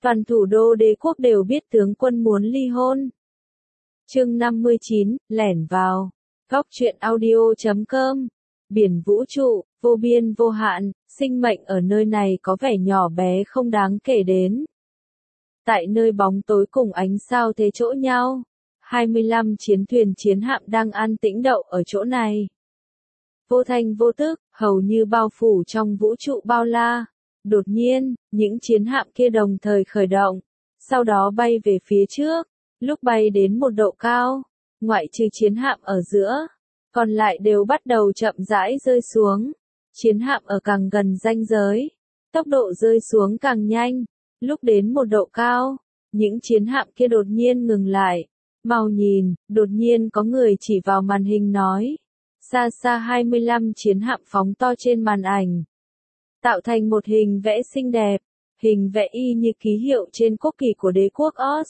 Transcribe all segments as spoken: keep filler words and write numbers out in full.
Toàn thủ đô đế quốc đều biết tướng quân muốn ly hôn. Chương năm mươi chín, lẻn vào. Góc truyện audio chấm com. Biển vũ trụ, vô biên vô hạn, sinh mệnh ở nơi này có vẻ nhỏ bé không đáng kể đến. Tại nơi bóng tối cùng ánh sao thế chỗ nhau, hai mươi lăm chiến thuyền chiến hạm đang an tĩnh đậu ở chỗ này. Vô thanh vô tức, hầu như bao phủ trong vũ trụ bao la. Đột nhiên, những chiến hạm kia đồng thời khởi động, sau đó bay về phía trước. Lúc bay đến một độ cao, ngoại trừ chiến hạm ở giữa, còn lại đều bắt đầu chậm rãi rơi xuống. Chiến hạm ở càng gần ranh giới, tốc độ rơi xuống càng nhanh. Lúc đến một độ cao, những chiến hạm kia đột nhiên ngừng lại. Mau nhìn, đột nhiên có người chỉ vào màn hình nói. Xa xa hai mươi lăm chiến hạm phóng to trên màn ảnh, tạo thành một hình vẽ xinh đẹp, hình vẽ y như ký hiệu trên quốc kỳ của đế quốc Oz.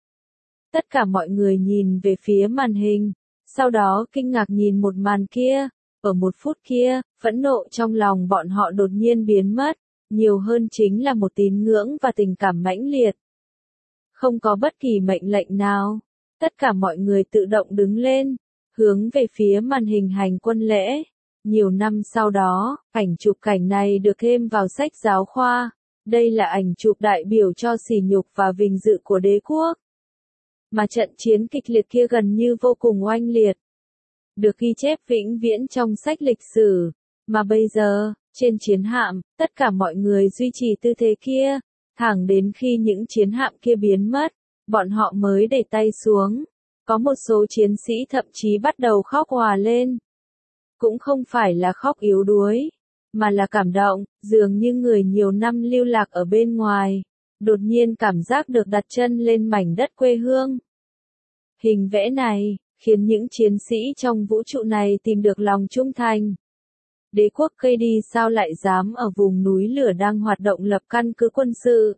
Tất cả mọi người nhìn về phía màn hình, sau đó kinh ngạc nhìn một màn kia. Ở một phút kia, phẫn nộ trong lòng bọn họ đột nhiên biến mất, nhiều hơn chính là một tín ngưỡng và tình cảm mãnh liệt. Không có bất kỳ mệnh lệnh nào, tất cả mọi người tự động đứng lên, hướng về phía màn hình hành quân lễ. Nhiều năm sau đó, ảnh chụp cảnh này được thêm vào sách giáo khoa. Đây là ảnh chụp đại biểu cho sỉ nhục và vinh dự của đế quốc. Mà trận chiến kịch liệt kia gần như vô cùng oanh liệt. Được ghi chép vĩnh viễn trong sách lịch sử. Mà bây giờ, trên chiến hạm, tất cả mọi người duy trì tư thế kia. Thẳng đến khi những chiến hạm kia biến mất, bọn họ mới để tay xuống. Có một số chiến sĩ thậm chí bắt đầu khóc òa lên. Cũng không phải là khóc yếu đuối, mà là cảm động, dường như người nhiều năm lưu lạc ở bên ngoài, đột nhiên cảm giác được đặt chân lên mảnh đất quê hương. Hình vẽ này, khiến những chiến sĩ trong vũ trụ này tìm được lòng trung thành. Đế quốc cây đi sao lại dám ở vùng núi lửa đang hoạt động lập căn cứ quân sự?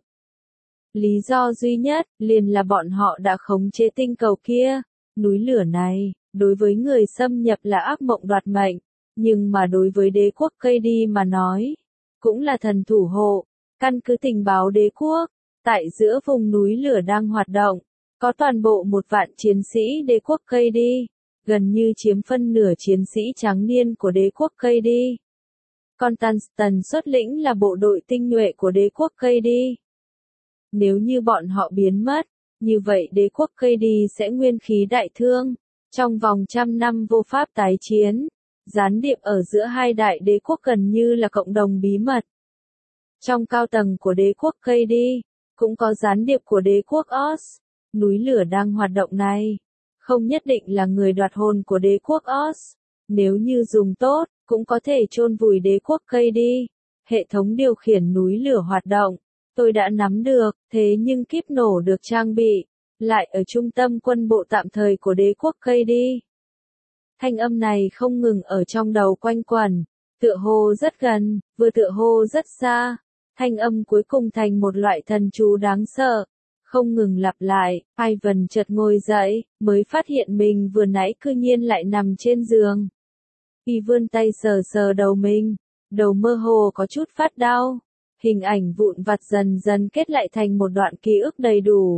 Lý do duy nhất, liền là bọn họ đã khống chế tinh cầu kia. Núi lửa này, đối với người xâm nhập là ác mộng đoạt mệnh, nhưng mà đối với đế quốc cây đi mà nói, cũng là thần thủ hộ. Căn cứ tình báo đế quốc, tại giữa vùng núi lửa đang hoạt động, có toàn bộ một vạn chiến sĩ đế quốc cây đi, gần như chiếm phân nửa chiến sĩ tráng niên của đế quốc cây đi. Còn Tungsten xuất lĩnh là bộ đội tinh nhuệ của đế quốc cây đi. Nếu như bọn họ biến mất, như vậy đế quốc cây đi sẽ nguyên khí đại thương. Trong vòng trăm năm vô pháp tái chiến, gián điệp ở giữa hai đại đế quốc gần như là cộng đồng bí mật. Trong cao tầng của đế quốc cây đi, cũng có gián điệp của đế quốc Oz. Núi lửa đang hoạt động này, không nhất định là người đoạt hồn của đế quốc Oz. Nếu như dùng tốt, cũng có thể chôn vùi đế quốc cây đi. Hệ thống điều khiển núi lửa hoạt động, tôi đã nắm được, thế nhưng kíp nổ được trang bị, lại ở trung tâm quân bộ tạm thời của đế quốc cây đi. Thanh âm này không ngừng ở trong đầu quanh quẩn, tựa hồ rất gần, vừa tựa hồ rất xa. Thanh âm cuối cùng thành một loại thần chú đáng sợ, không ngừng lặp lại. Ivan chợt ngồi dậy, mới phát hiện mình vừa nãy cư nhiên lại nằm trên giường. Y vươn tay sờ sờ đầu mình, đầu mơ hồ có chút phát đau. Hình ảnh vụn vặt dần dần kết lại thành một đoạn ký ức đầy đủ.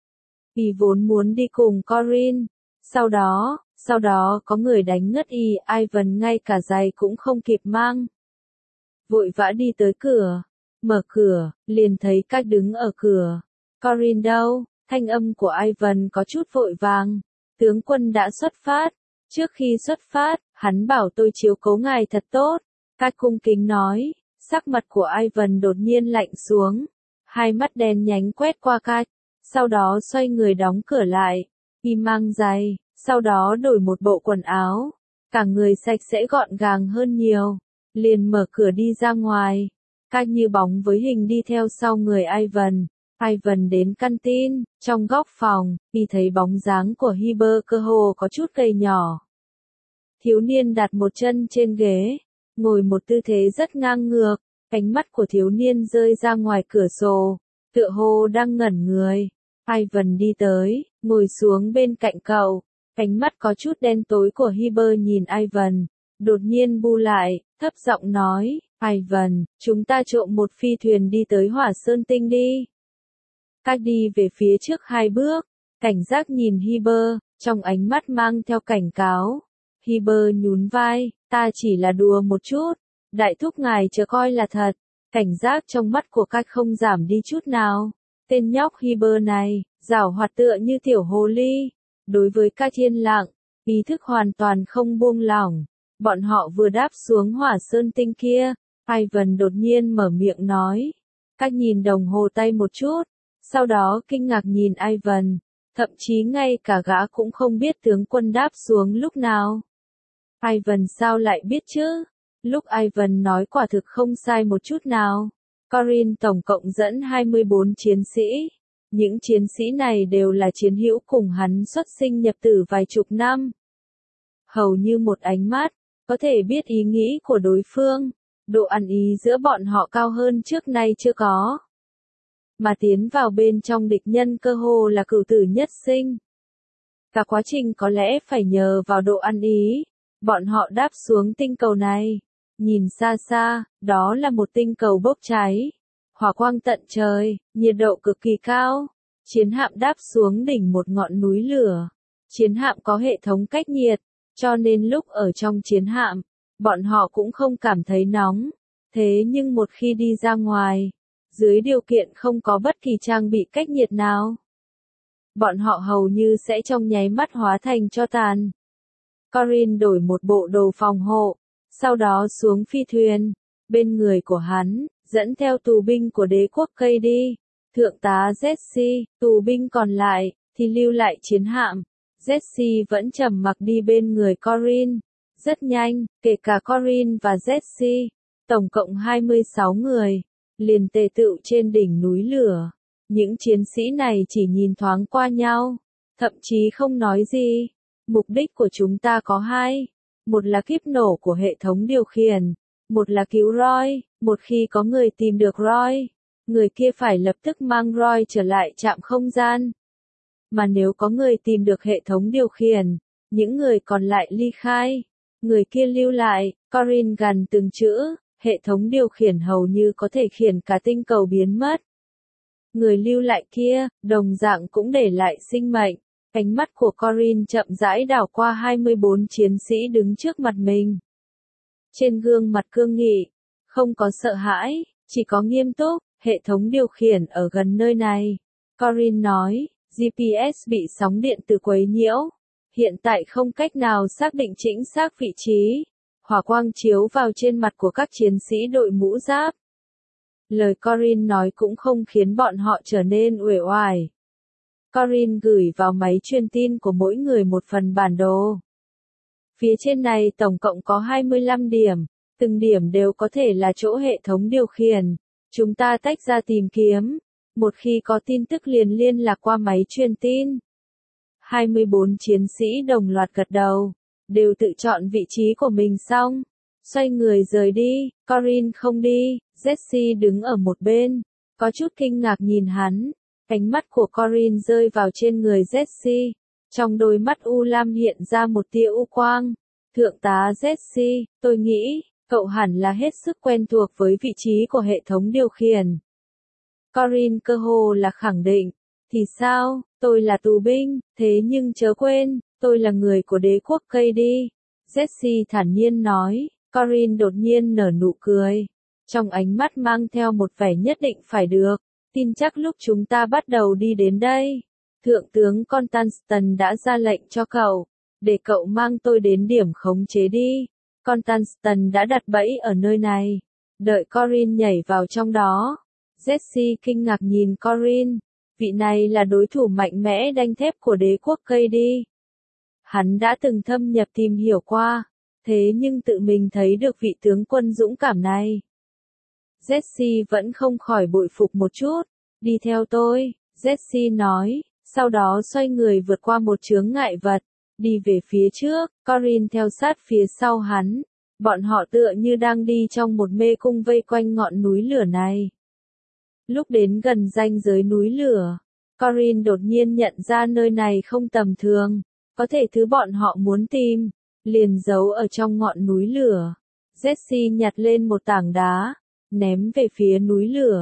Y vốn muốn đi cùng Corinne, sau đó, sau đó có người đánh ngất Y, Ivan ngay cả giày cũng không kịp mang. Vội vã đi tới cửa, mở cửa, liền thấy Cách đứng ở cửa. Corinne đâu? Thanh âm của Ivan có chút vội vàng. Tướng quân đã xuất phát. Trước khi xuất phát, hắn bảo tôi chiếu cố ngài thật tốt. Cách cung kính nói. Sắc mặt của Ivan đột nhiên lạnh xuống. Hai mắt đen nhánh quét qua Cách. Sau đó xoay người đóng cửa lại. Y mang giày, sau đó đổi một bộ quần áo. Cả người sạch sẽ gọn gàng hơn nhiều. Liền mở cửa đi ra ngoài. Cách như bóng với hình đi theo sau người Ivan. Ivan đến canteen, trong góc phòng, y thấy bóng dáng của Hiber cơ hồ có chút gầy nhỏ. Thiếu niên đặt một chân trên ghế, ngồi một tư thế rất ngang ngược, ánh mắt của thiếu niên rơi ra ngoài cửa sổ, tựa hồ đang ngẩn người. Ivan đi tới, ngồi xuống bên cạnh cậu, ánh mắt có chút đen tối của Hiber nhìn Ivan, đột nhiên bu lại, thấp giọng nói, Ivan, chúng ta trộm một phi thuyền đi tới Hỏa Sơn Tinh đi. Cách đi về phía trước hai bước, cảnh giác nhìn Hiber, trong ánh mắt mang theo cảnh cáo. Hiber nhún vai, ta chỉ là đùa một chút, đại thúc ngài chớ coi là thật. Cảnh giác trong mắt của Cách không giảm đi chút nào. Tên nhóc Hiber này, giảo hoạt tựa như tiểu hồ ly. Đối với Cách yên lặng, ý thức hoàn toàn không buông lỏng. Bọn họ vừa đáp xuống hỏa sơn tinh kia, Ivan đột nhiên mở miệng nói. Cách nhìn đồng hồ tay một chút, sau đó kinh ngạc nhìn Ivan, thậm chí ngay cả gã cũng không biết tướng quân đáp xuống lúc nào. Ivan sao lại biết chứ? Lúc Ivan nói quả thực không sai một chút nào. Corin tổng cộng dẫn hai mươi bốn chiến sĩ. Những chiến sĩ này đều là chiến hữu cùng hắn xuất sinh nhập tử vài chục năm. Hầu như một ánh mắt, có thể biết ý nghĩ của đối phương. Độ ăn ý giữa bọn họ cao hơn trước nay chưa có. Mà tiến vào bên trong địch nhân cơ hồ là cửu tử nhất sinh. Cả quá trình có lẽ phải nhờ vào độ ăn ý. Bọn họ đáp xuống tinh cầu này. Nhìn xa xa, đó là một tinh cầu bốc cháy. Hỏa quang tận trời, nhiệt độ cực kỳ cao. Chiến hạm đáp xuống đỉnh một ngọn núi lửa. Chiến hạm có hệ thống cách nhiệt, cho nên lúc ở trong chiến hạm, bọn họ cũng không cảm thấy nóng. Thế nhưng một khi đi ra ngoài, dưới điều kiện không có bất kỳ trang bị cách nhiệt nào, bọn họ hầu như sẽ trong nháy mắt hóa thành tro tàn. Corin đổi một bộ đồ phòng hộ, sau đó xuống phi thuyền. Bên người của hắn, dẫn theo tù binh của đế quốc cây đi. Thượng tá Jesse, tù binh còn lại, thì lưu lại chiến hạm. Jesse vẫn trầm mặc đi bên người Corin. Rất nhanh, kể cả Corin và Jesse, tổng cộng hai mươi sáu người, liền tề tựu trên đỉnh núi lửa. Những chiến sĩ này chỉ nhìn thoáng qua nhau, thậm chí không nói gì. Mục đích của chúng ta có hai. Một là kíp nổ của hệ thống điều khiển, một là cứu Roy. Một khi có người tìm được Roy, người kia phải lập tức mang Roy trở lại trạm không gian. Mà nếu có người tìm được hệ thống điều khiển, những người còn lại ly khai. Người kia lưu lại. Corin gần từng chữ, hệ thống điều khiển hầu như có thể khiển cả tinh cầu biến mất. Người lưu lại kia, đồng dạng cũng để lại sinh mệnh. Ánh mắt của Corin chậm rãi đảo qua hai mươi bốn chiến sĩ đứng trước mặt mình. Trên gương mặt cương nghị, không có sợ hãi, chỉ có nghiêm túc. Hệ thống điều khiển ở gần nơi này. Corin nói, giê pê ét bị sóng điện từ quấy nhiễu. Hiện tại không cách nào xác định chính xác vị trí. Hỏa quang chiếu vào trên mặt của các chiến sĩ đội mũ giáp. Lời Corin nói cũng không khiến bọn họ trở nên uể oải. Corin gửi vào máy truyền tin của mỗi người một phần bản đồ. Phía trên này tổng cộng có hai mươi lăm điểm, từng điểm đều có thể là chỗ hệ thống điều khiển. Chúng ta tách ra tìm kiếm, một khi có tin tức liền liên lạc qua máy truyền tin. hai mươi bốn chiến sĩ đồng loạt gật đầu, đều tự chọn vị trí của mình xong, xoay người rời đi. Corin không đi, Jesse đứng ở một bên, có chút kinh ngạc nhìn hắn. Ánh mắt của Corin rơi vào trên người Jesse, trong đôi mắt u lam hiện ra một tia u quang. Thượng tá Jesse, tôi nghĩ, cậu hẳn là hết sức quen thuộc với vị trí của hệ thống điều khiển. Corin cơ hồ là khẳng định, thì sao, tôi là tù binh, thế nhưng chớ quên, tôi là người của đế quốc cây đi. Jesse thản nhiên nói. Corin đột nhiên nở nụ cười, trong ánh mắt mang theo một vẻ nhất định phải được. Tin chắc lúc chúng ta bắt đầu đi đến đây, Thượng tướng Constantine đã ra lệnh cho cậu, để cậu mang tôi đến điểm khống chế đi. Constantine đã đặt bẫy ở nơi này, đợi Corin nhảy vào trong đó. Jesse kinh ngạc nhìn Corin, vị này là đối thủ mạnh mẽ đanh thép của đế quốc cây đi. Hắn đã từng thâm nhập tìm hiểu qua, thế nhưng tự mình thấy được vị tướng quân dũng cảm này. Jesse vẫn không khỏi bội phục một chút. Đi theo tôi, Jesse nói, sau đó xoay người vượt qua một chướng ngại vật, đi về phía trước. Corin theo sát phía sau hắn. Bọn họ tựa như đang đi trong một mê cung vây quanh ngọn núi lửa này. Lúc đến gần ranh giới núi lửa, Corin đột nhiên nhận ra nơi này không tầm thường, có thể thứ bọn họ muốn tìm, liền giấu ở trong ngọn núi lửa. Jesse nhặt lên một tảng đá, ném về phía núi lửa.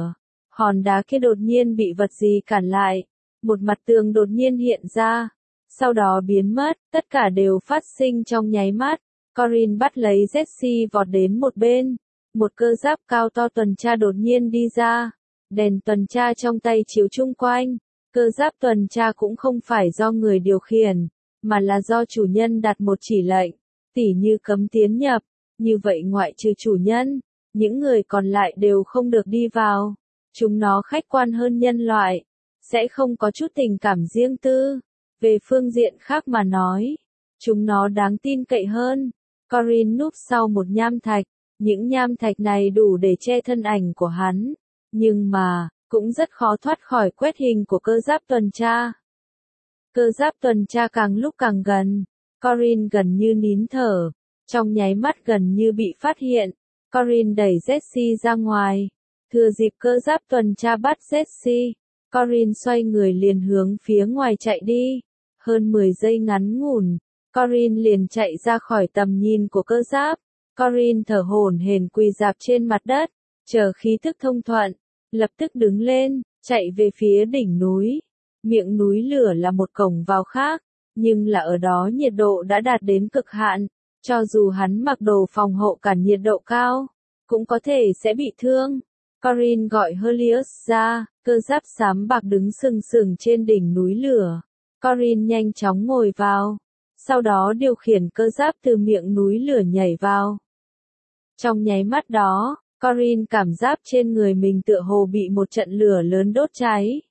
Hòn đá kia đột nhiên bị vật gì cản lại. Một mặt tường đột nhiên hiện ra. Sau đó biến mất, tất cả đều phát sinh trong nháy mắt. Corin bắt lấy Jessie vọt đến một bên. Một cơ giáp cao to tuần tra đột nhiên đi ra. Đèn tuần tra trong tay chiếu chung quanh. Cơ giáp tuần tra cũng không phải do người điều khiển, mà là do chủ nhân đặt một chỉ lệnh, tỉ như cấm tiến nhập. Như vậy ngoại trừ chủ nhân, những người còn lại đều không được đi vào. Chúng nó khách quan hơn nhân loại, sẽ không có chút tình cảm riêng tư. Về phương diện khác mà nói, chúng nó đáng tin cậy hơn. Corin núp sau một nham thạch, những nham thạch này đủ để che thân ảnh của hắn, nhưng mà, cũng rất khó thoát khỏi quét hình của cơ giáp tuần tra. Cơ giáp tuần tra càng lúc càng gần, Corin gần như nín thở, trong nháy mắt gần như bị phát hiện. Corin đẩy Jessie ra ngoài, thừa dịp cơ giáp tuần tra bắt Jessie, Corin xoay người liền hướng phía ngoài chạy đi. Hơn mười giây ngắn ngủn, Corin liền chạy ra khỏi tầm nhìn của cơ giáp. Corin thở hổn hển quỳ rạp trên mặt đất, chờ khí thức thông thuận, lập tức đứng lên, chạy về phía đỉnh núi. Miệng núi lửa là một cổng vào khác, nhưng là ở đó nhiệt độ đã đạt đến cực hạn, cho dù hắn mặc đồ phòng hộ cản nhiệt độ cao, cũng có thể sẽ bị thương. Corin gọi Helios ra, cơ giáp xám bạc đứng sừng sừng trên đỉnh núi lửa. Corin nhanh chóng ngồi vào, sau đó điều khiển cơ giáp từ miệng núi lửa nhảy vào. Trong nháy mắt đó, Corin cảm giác trên người mình tựa hồ bị một trận lửa lớn đốt cháy.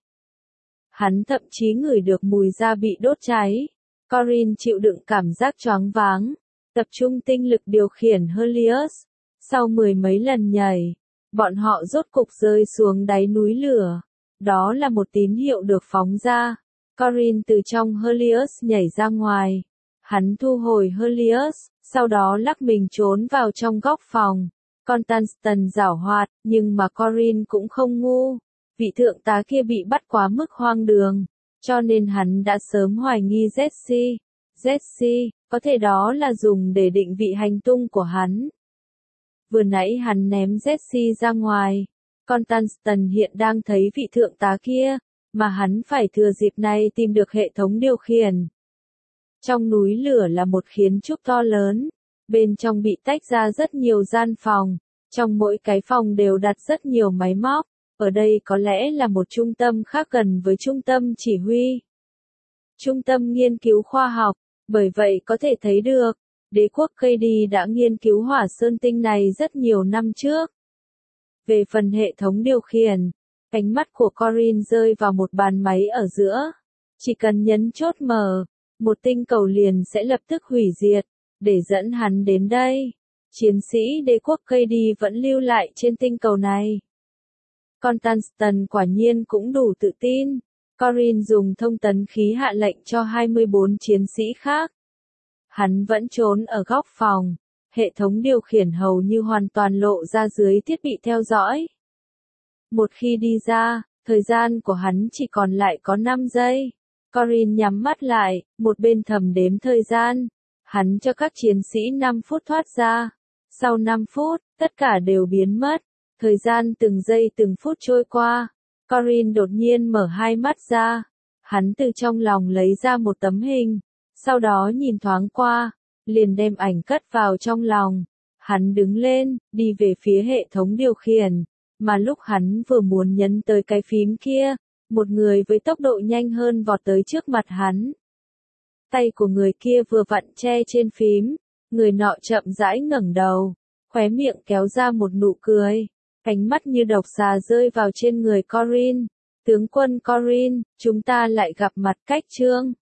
Hắn thậm chí ngửi được mùi da bị đốt cháy. Corin chịu đựng cảm giác choáng váng, tập trung tinh lực điều khiển Helios. Sau mười mấy lần nhảy, bọn họ rốt cục rơi xuống đáy núi lửa. Đó là một tín hiệu được phóng ra. Corin từ trong Helios nhảy ra ngoài. Hắn thu hồi Helios, sau đó lắc mình trốn vào trong góc phòng. Constantine giảo hoạt, nhưng mà Corin cũng không ngu. Vị thượng tá kia bị bắt quá mức hoang đường, cho nên hắn đã sớm hoài nghi Jessie. Jessie, có thể đó là dùng để định vị hành tung của hắn. Vừa nãy hắn ném Jessie ra ngoài. Constantine hiện đang thấy vị thượng tá kia, mà hắn phải thừa dịp này tìm được hệ thống điều khiển. Trong núi lửa là một kiến trúc to lớn, bên trong bị tách ra rất nhiều gian phòng, trong mỗi cái phòng đều đặt rất nhiều máy móc, ở đây có lẽ là một trung tâm khác gần với trung tâm chỉ huy. Trung tâm nghiên cứu khoa học, bởi vậy có thể thấy được, đế quốc K D đã nghiên cứu hỏa sơn tinh này rất nhiều năm trước. Về phần hệ thống điều khiển, ánh mắt của Corin rơi vào một bàn máy ở giữa. Chỉ cần nhấn chốt mở, một tinh cầu liền sẽ lập tức hủy diệt, để dẫn hắn đến đây. Chiến sĩ đế quốc K D vẫn lưu lại trên tinh cầu này. Constantine quả nhiên cũng đủ tự tin. Corin dùng thông tấn khí hạ lệnh cho hai mươi bốn chiến sĩ khác. Hắn vẫn trốn ở góc phòng. Hệ thống điều khiển hầu như hoàn toàn lộ ra dưới thiết bị theo dõi. Một khi đi ra, thời gian của hắn chỉ còn lại có năm giây. Corin nhắm mắt lại, một bên thầm đếm thời gian. Hắn cho các chiến sĩ năm phút thoát ra. Sau năm phút, tất cả đều biến mất. Thời gian từng giây từng phút trôi qua. Corin đột nhiên mở hai mắt ra. Hắn từ trong lòng lấy ra một tấm hình. Sau đó nhìn thoáng qua, liền đem ảnh cất vào trong lòng. Hắn đứng lên, đi về phía hệ thống điều khiển. Mà lúc hắn vừa muốn nhấn tới cái phím kia, một người với tốc độ nhanh hơn vọt tới trước mặt hắn. Tay của người kia vừa vặn che trên phím, người nọ chậm rãi ngẩng đầu, khóe miệng kéo ra một nụ cười, ánh mắt như độc xà rơi vào trên người Corin. Tướng quân Corin, chúng ta lại gặp mặt cách chương.